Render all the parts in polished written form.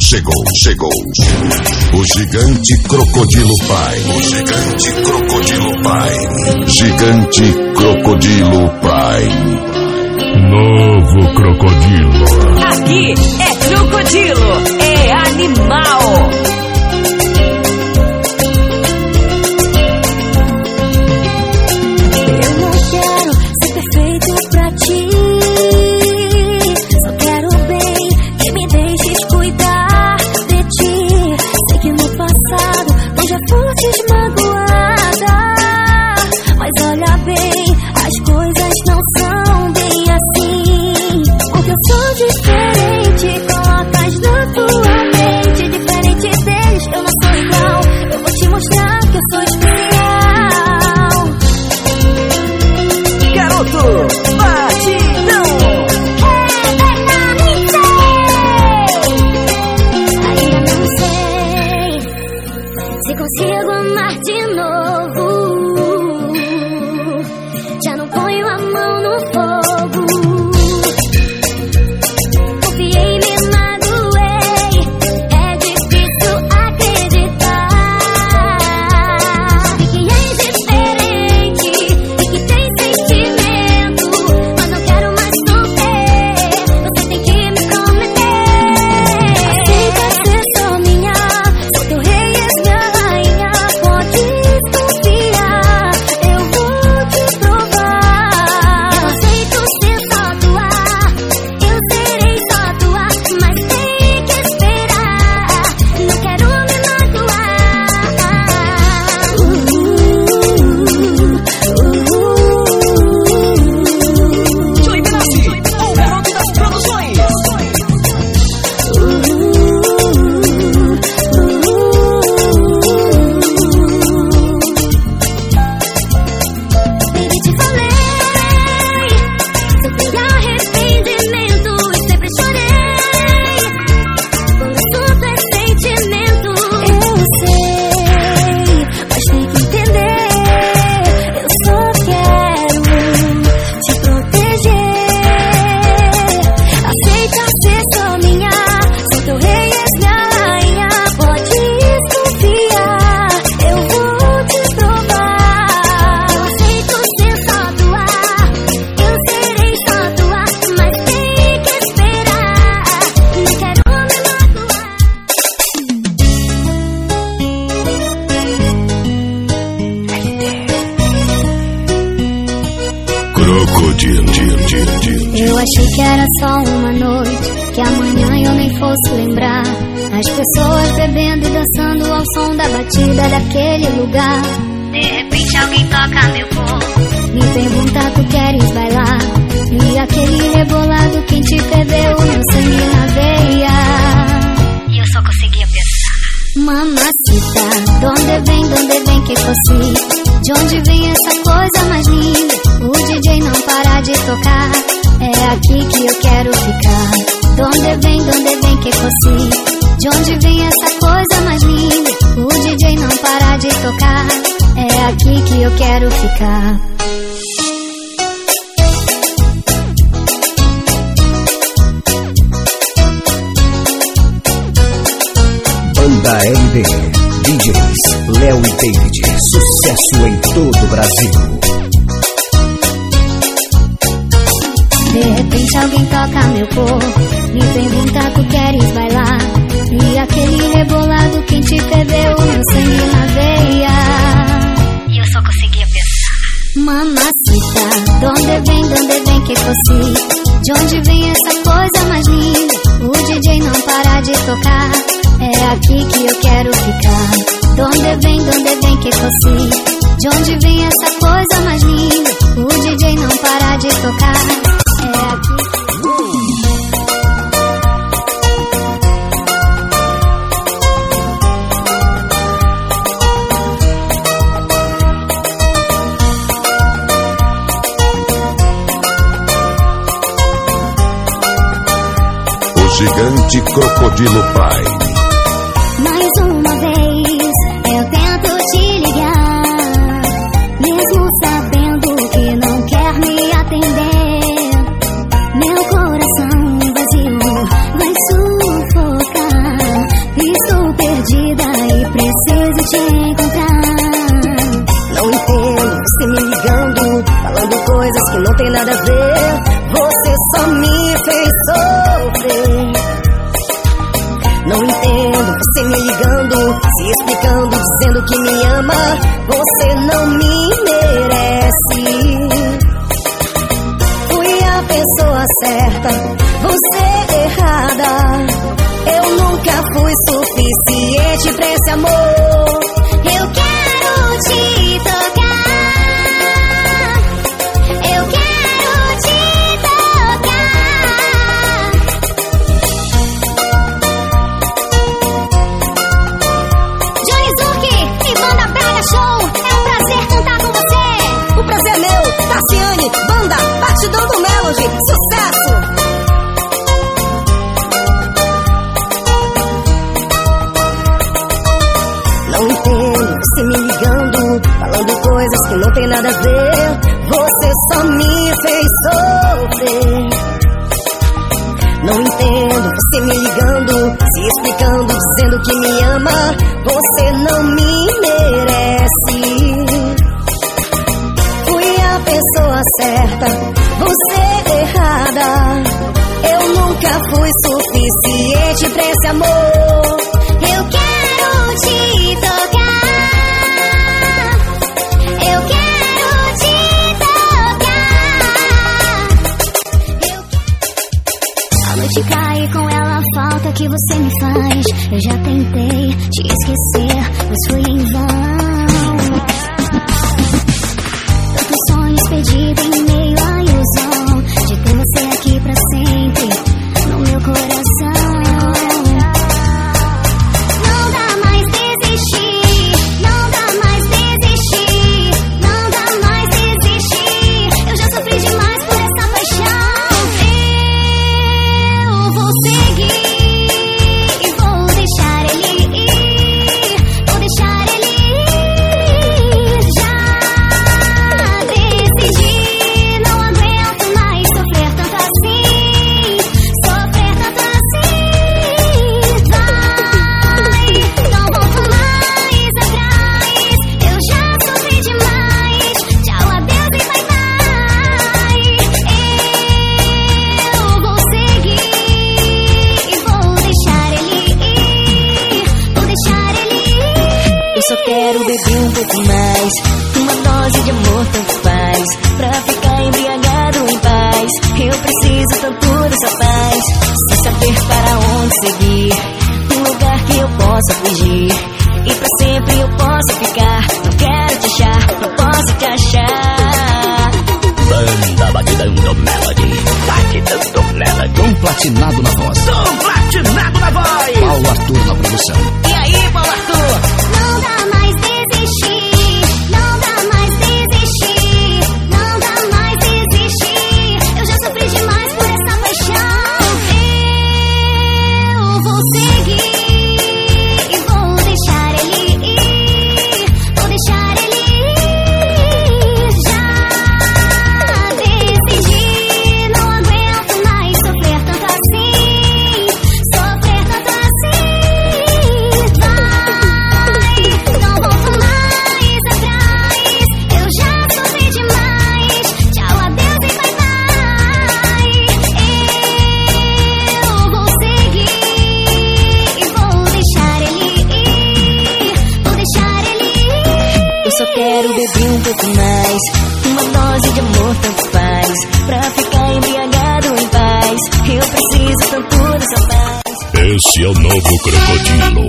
Chegou. O gigante crocodilo pai. Gigante crocodilo pai. Novo crocodilo. Aqui é crocodilo, é animal. Eu não quero ser perfeito pra ti. Só quero bem, que me deixes cuidar de ti. Sei que no passado eu já fui desmagoada, mas olha bem, as coisas não são bem assim. Porque eu sou diferente, colocas na tua mente. Diferente deles, eu não sou igual. Eu vou te mostrar que eu sou especial. Garoto, batidão. Ainda não sei se consigo amar de novo. Já não ponho a mão no fogo. Confiei, me magoei. É difícil acreditar. E que é diferente e que tem sentimento. Mas não quero mais sofrer. Você tem que me prometer. Aceita ser só minha. Sou teu rei, és minha rainha. Pode confiar, eu vou te provar. Eu aceito ser só tua, eu serei só tua. Mas tem que esperar, não quero me magoar. Joey Benassi, o garoto das produções. Baby, te falei, sofri arrependimento e sempre chorei. Quando assunto é sentimento, eu sei, mas tem que entender. Eu só quero te proteger. Aceita ser só minha, sou teu rei, és minha rainha. Pode confiar, eu vou te provar. Eu aceito ser só tua, eu serei só tua. Mas tem que esperar, não quero me magoar. Crocodilo. Eu achei que era só uma noite, que amanhã eu nem fosse lembrar. As pessoas bebendo e dançando ao som da batida daquele lugar. De repente alguém toca meu corpo, me pergunta, tu queres bailar? E aquele rebolado quem te perdeu, meu sangue na veia. E eu só conseguia pensar: mamacita, donde vem que fosse? De onde vem essa coisa mais linda? O DJ não para de tocar, é aqui que eu quero ficar. Donde vem que fosse? De onde vem essa coisa mais linda? O DJ não para de tocar, é aqui que eu quero ficar. Banda LD, DJs Léo e David, sucesso em todo o Brasil. De repente alguém toca meu corpo, me pergunta, tu queres bailar? E aquele rebolado quem te perdeu, meu sangue na veia. E eu só conseguia pensar: mamacita, donde vem que fosse? De onde vem essa coisa mais linda? O DJ não para de tocar, é aqui que eu quero ficar. Donde vem que fosse? De onde vem essa coisa mais linda? O DJ não para de tocar, é aqui que O gigante crocodilo pai. mais uma vez eu tento te ligar, mesmo sabendo que não quer me atender. Meu coração vazio vai sufocar. que me ama, você não me merece. Fui a pessoa certa, você errada. Eu nunca fui suficiente pra esse amor. Eu quero te tocar, eu quero te tocar. Johnny Zuki e Banda Braga Show, é um prazer cantar com você. O prazer é meu, Tassiane, Banda, Batidão do Melody, sucesso! Não entendo você me ligando, falando coisas que não tem nada a ver. Você só me fez sofrer. Não entendo você me ligando, se explicando, dizendo que me ama. Você não me merece. Fui a pessoa certa, você errada. Eu nunca fui suficiente pra esse amor. Eu quero te tocar, eu quero te tocar. A noite cai com ela, a falta que você me faz. Eu já tentei te esquecer, mas foi em vão. Tantos sonhos perdidos em meio à ilusão de ter você aqui pra sempre no meu coração. Não dá mais desistir, não dá mais desistir, não dá mais desistir. Eu já sofri demais por essa paixão. Eu vou seguir e vou deixar ele ir, vou deixar ele ir. Já decidi, não aguento mais sofrer tanto assim, sofrer tanto assim. Vai, não volto mais atrás, eu já sofri demais. Tchau, adeus e bye bye. Eu vou seguir e vou deixar ele ir, vou deixar ele ir. Eu só quero beber um pouco mais, uma dose de amor tanto faz, pra ficar embriagado em paz. Eu preciso tanto dessa paz, sem saber para onde seguir, um lugar que eu possa fugir e pra sempre eu possa ficar. Não quero te achar, não posso te achar. Banda Batidão do Melody. Batidão do Melody. Tom Platinado na voz. Tom Platinado na voz. Paulo Arthur na produção. E aí, Paulo Arthur? Não dá mais desistir, não dá mais desistir, não dá mais desistir. Eu já sofri demais por essa paixão. Eu vou seguir e vou deixar ele ir, vou deixar ele ir. Já decidi, não aguento mais sofrer tanto assim, sofrer tanto assim. Vai, não volto mais atrás, eu já sofri demais. Tchau, adeus e bye bye. Eu vou seguir e vou deixar ele ir, vou deixar ele ir. Eu só quero beber um pouco mais, uma dose de amor tanto faz, pra ficar embriagado em paz. Eu preciso tanto dessa paz. Esse é o novo Crocodilo.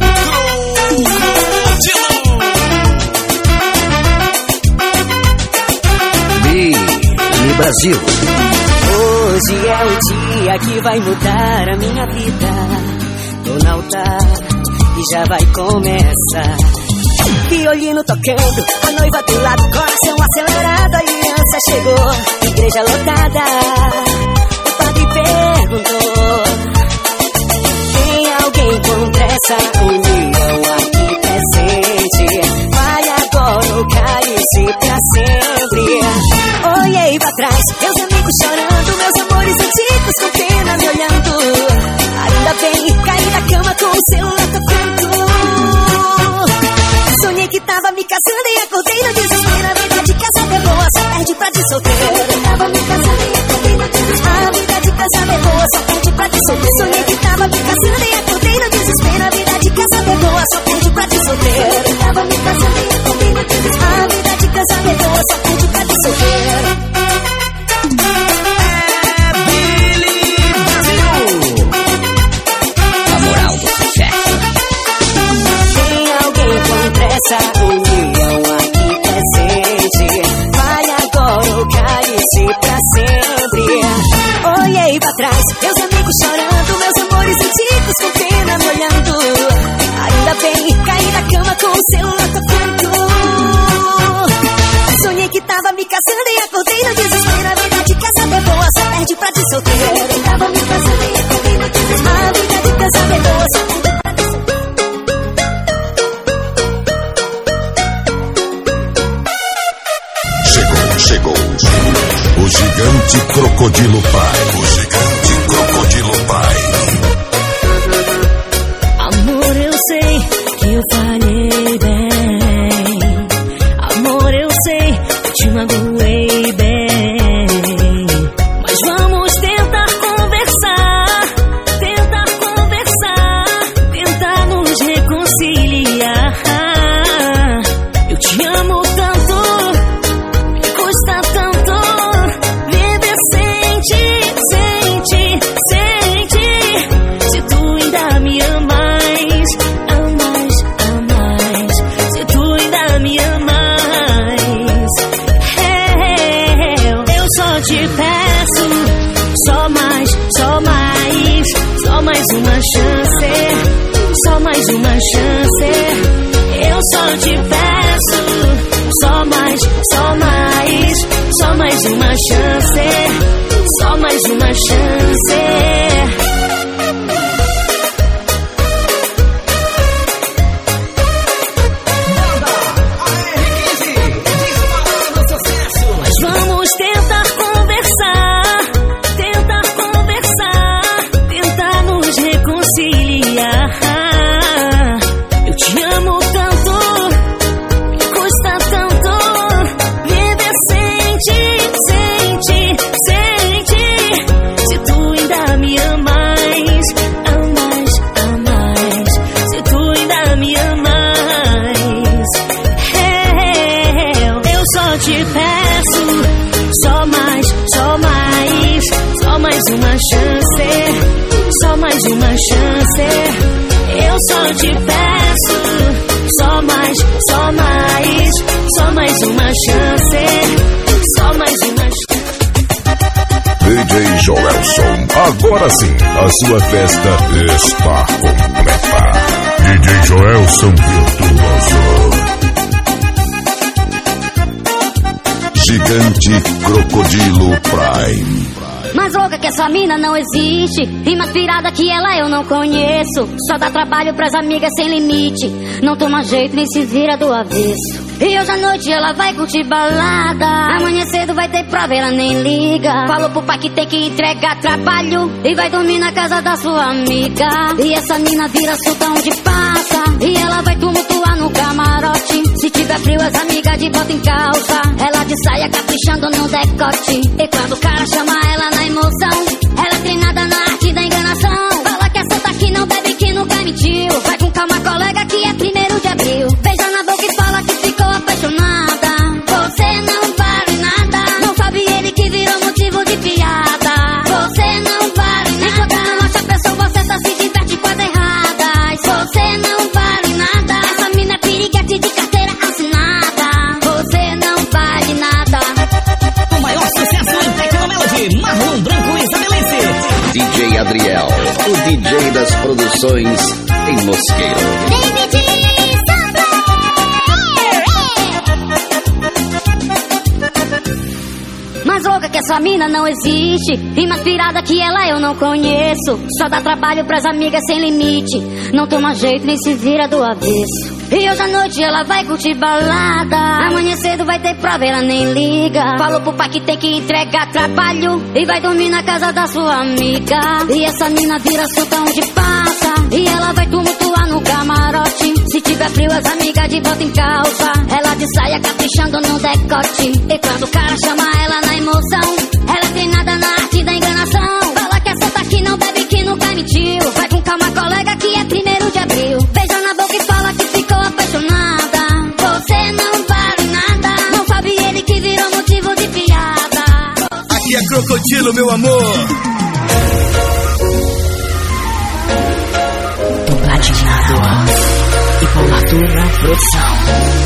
Billy Brasil. Hoje é o dia que vai mudar a minha vida. Tô no altar e já vai começar. Violino tocando, a noiva do lado, coração acelerado, a aliança chegou, igreja lotada. O padre perguntou: tem alguém contra essa união aqui presente? Vai agora o cálice pra sempre. Olhei pra trás, meus amigos chorando, meus amores antigos com pena me olhando. Ainda bem, caí da cama com o celular tocando. Sonhei que tava me casando e acordei no desespero. A vida de casado é boa, só perde pra de solteiro. Tava me casando e acordei no desespero. A vida de casado é boa, só perde pra de solteiro. Sonhei que tava me casando e acordei no desespero. A vida de casado é boa, só perde pra de solteiro. Tava me casando nossa união aqui presente. Vai agora o cálice pra sempre. Olhei pra trás, meus amigos chorando, meus amores antigos com pena me olhando. Ainda bem, caí na cama com o celular tocando. Sonhei que tava me casando e acordei no desespero. A verdade que essa é boa só perde pra te solteiro. Sonhei que tava me casando e acordei no desespero. A vida de casado é boa só perde pra te solteiro. Chegou o gigante Crocodilo Pai. O gigante Crocodilo Pai. Amor, eu sei que eu falhei bem. Amor, eu sei que te magoei bem. Mas vamos tentar conversar, tentar nos reconciliar. Eu te amo tanto, me custa tanto viver sem ti, se tu ainda me amas, se tu ainda me amas. Eu só te peço, só mais uma chance, só mais uma chance. Eu só te peço, só mais uma chance, só mais uma chance. Vamos tentar conversar, tentar nos reconciliar. Eu te amo tanto, me custa tanto viver sem ti, se tu ainda me amas, se tu ainda me amas. Eu só te peço, só mais uma chance, só mais uma chance. Eu só te peço, só mais uma chance, só mais uma chance. DJ Joelson, agora sim, a sua festa está completa. DJ Joelson Virtuoso. Gigante Crocodilo Prime. Mais louca que essa mina não existe, e mais pirada que ela eu não conheço. Só dá trabalho pras amigas sem limite, não toma jeito nem se vira do avesso. E hoje à noite ela vai curtir balada, amanhã cedo vai ter prova, ela nem liga. Falou pro pai que tem que entregar trabalho e vai dormir na casa da sua amiga. E essa mina vira surta onde passa, e ela vai tumultuar no camarote. Se tiver frio as amigas de bota em calça, ela de saia caprichando no decote. E quando o cara chama ela na emoção, ela é treinada na arte da enganação. Fala que essa daqui não bebe, que nunca mentiu. Vai com calma colega que é 1º de abril. Beija na boca e fala que ficou apaixonada. Você não vale nada, não sabe ele que virou motivo de piada. Você não vale nada, enquanto não acha a pessoa certa se diverte com as erradas. Você não vale nada, essa mina é piriguete de carteira assinada. Você não vale nada. O maior sucesso em Tecnomelody, Marlon Branco estabelece DJ Adriel, o DJ das produções em Mosqueiro. Mais louca que essa mina não existe, e mais pirada que ela eu não conheço. Só dá trabalho pras amigas sem limite, não toma jeito nem se vira do avesso. E hoje à noite ela vai curtir balada, amanhã cedo vai ter prova, ela nem liga. Falou pro pai que tem que entregar trabalho e vai dormir na casa da sua amiga. E essa mina vira surta onde passa, e ela vai tumultuar no camarote. Se tiver frio as amigas de bota em calça, ela de saia caprichando no decote. E quando o cara chama ela na emoção, ela é treinada na arte da enganação. Fala que essa daqui não bebe, que nunca mentiu. Vai com calma colega que é 1º de abril. Beija na boca e fala que ficou apaixonada. Você não vale nada, não sabe ele que virou motivo de piada. Aqui é Crocodilo, meu amor. Platinado e Paula Arthur na produção.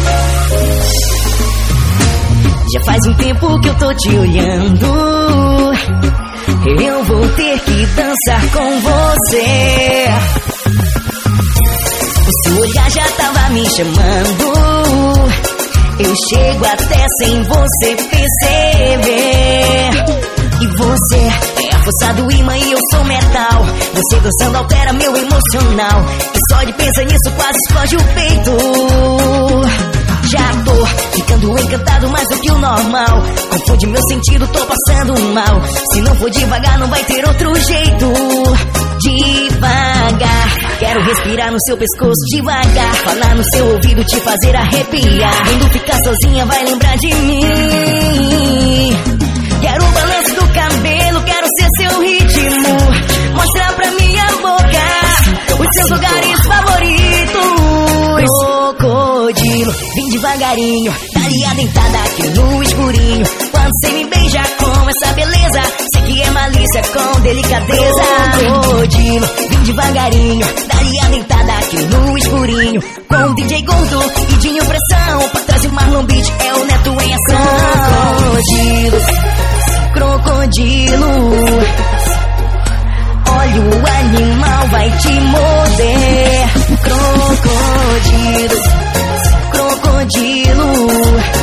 Já faz um tempo que eu tô te olhando. Eu vou ter que dançar com você. O seu olhar já tava me chamando. Eu chego até sem você perceber. E você é a força do imã e eu sou metal. Você dançando altera meu emocional. E só de pensar nisso quase explode o peito. Já tô ficando encantado mais do que o normal. Confunde meu sentido, tô passando mal. Se não for devagar não vai ter outro jeito. Devagar, quero respirar no seu pescoço devagar. Falar no seu ouvido, te fazer arrepiar. Quando ficar sozinha vai lembrar de mim. Quero o balanço do cabelo, quero ser seu ritmo. Mostrar pra minha boca os seus lugares favoritos. Crocodilo, vem devagarinho, dá-lhe a dentada aqui no escurinho. Quando cê me beija com essa beleza, sei que é malícia com delicadeza. Crocodilo, vem devagarinho, dá-lhe a dentada aqui no escurinho. Com o DJ Gordo e Dinho Pressão, pra trás o Marlon Beach é o Neto em ação. Crocodilo, crocodilo, olha o animal vai te morder. Crocodilo, crocodilo,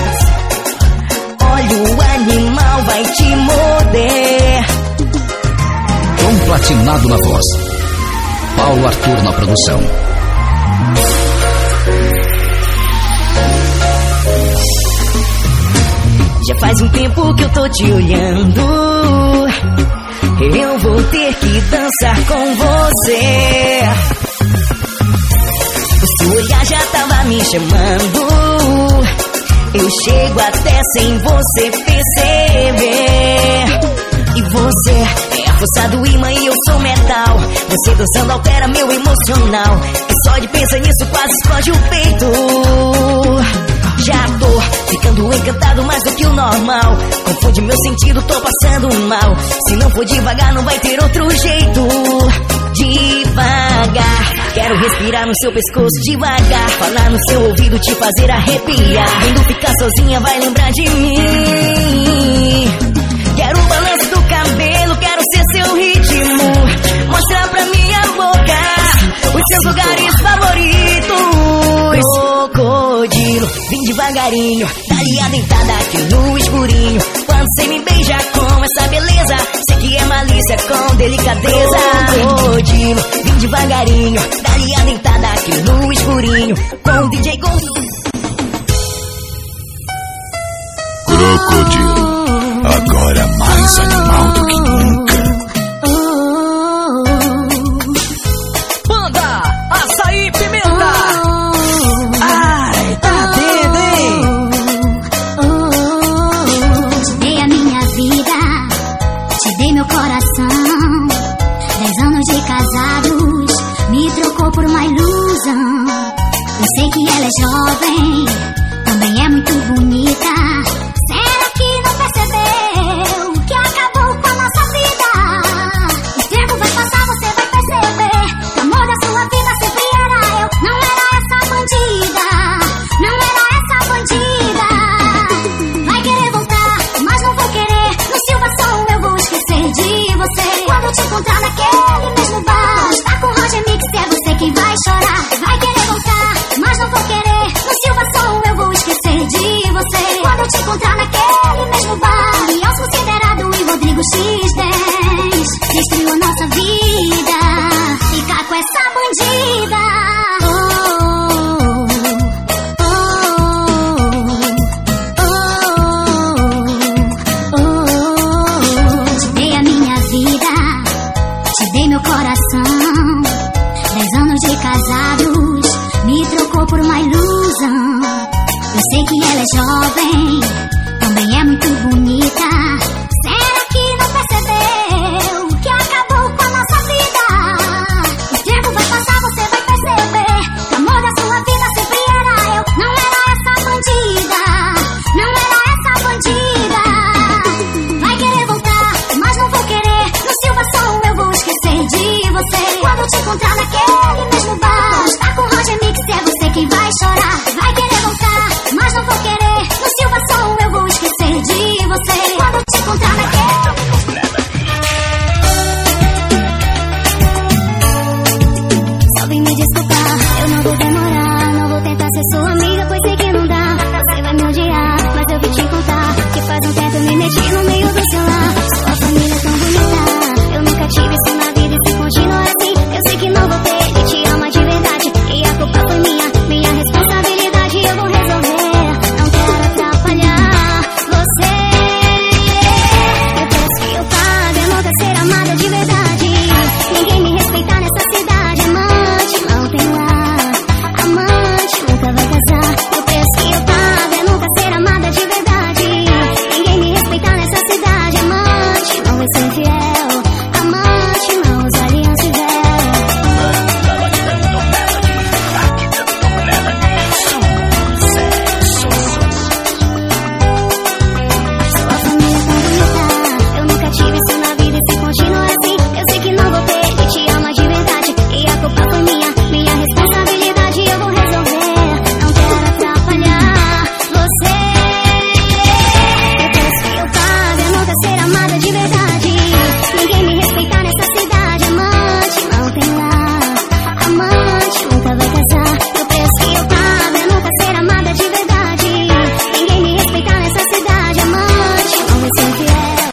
olha o animal vai te morder. Tom Platinado na voz, Paulo Arthur na produção. Já faz um tempo que eu tô te olhando. Eu vou ter que dançar com você. O seu olhar já tava me chamando. Eu chego até sem você perceber. E você é a força do imã e eu sou metal. Você dançando altera meu emocional. E só de pensar nisso quase explode o peito. Já tô ficando encantado mais do que o normal. Confunde meu sentido, tô passando mal. Se não for devagar não vai ter outro jeito. Devagar, quero respirar no seu pescoço devagar. Falar no seu ouvido, te fazer arrepiar. Quando ficar sozinha vai lembrar de mim. Quero o balanço do cabelo, quero ser seu ritmo. Mostrar pra minha boca os seus lugares favoritos. Crocodilo, vem devagarinho, dá-lhe a dentada aqui no escurinho. Quando cê me beija com essa beleza, sei que é malícia com delicadeza. Crocodilo, vem devagarinho, dá-lhe a dentada aqui no escurinho. Com o DJ Gordo. Crocodilo, agora mais animal do que nunca. Banda Açaí Pimenta. Ai, tá doido, hein? Te dei a minha vida, te dei meu coração. 10 anos de casados, me trocou por uma ilusão. Eu sei que ela é jovem, também é muito bonita. Será que não percebeu que acabou com a nossa vida? O tempo vai passar, você vai perceber que o amor da sua vida sempre era eu. Não era essa bandida, não era essa bandida. Vai querer voltar, mas não vou querer. No Silva Som eu vou esquecer de você. Quando te encontrar naquele mesmo bar, está com o Roger Mix, é você quem vai chorar. Vai querer voltar, mas não vou querer. No Silva Som eu vou esquecer de você. Quando eu te encontrar naquele mesmo bar, Leão Considerado e Rodrigo X10 destruiu a nossa vida. Ficar com essa bandida. Te dei a minha vida, te dei meu coração. 10 anos de casados, me trocou por uma ilusão. Eu sei que ela é jovem, também é muito bonita.